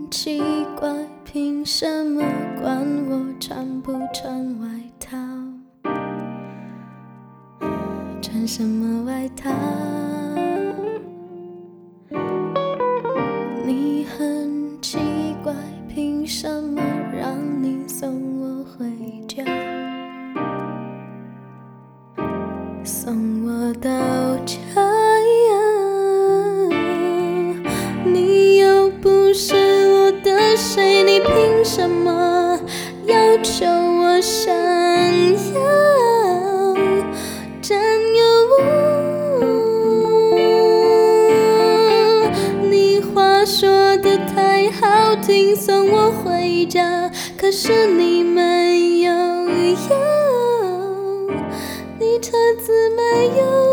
奇怪，凭什么管我穿不穿外套？穿什么外套？你很奇怪，凭什么让你送我回家？送我到家呀，你又不是我的谁，你凭什么要求我想要占有我？你话说得太好听，送我回家，可是你没有要，你车子没有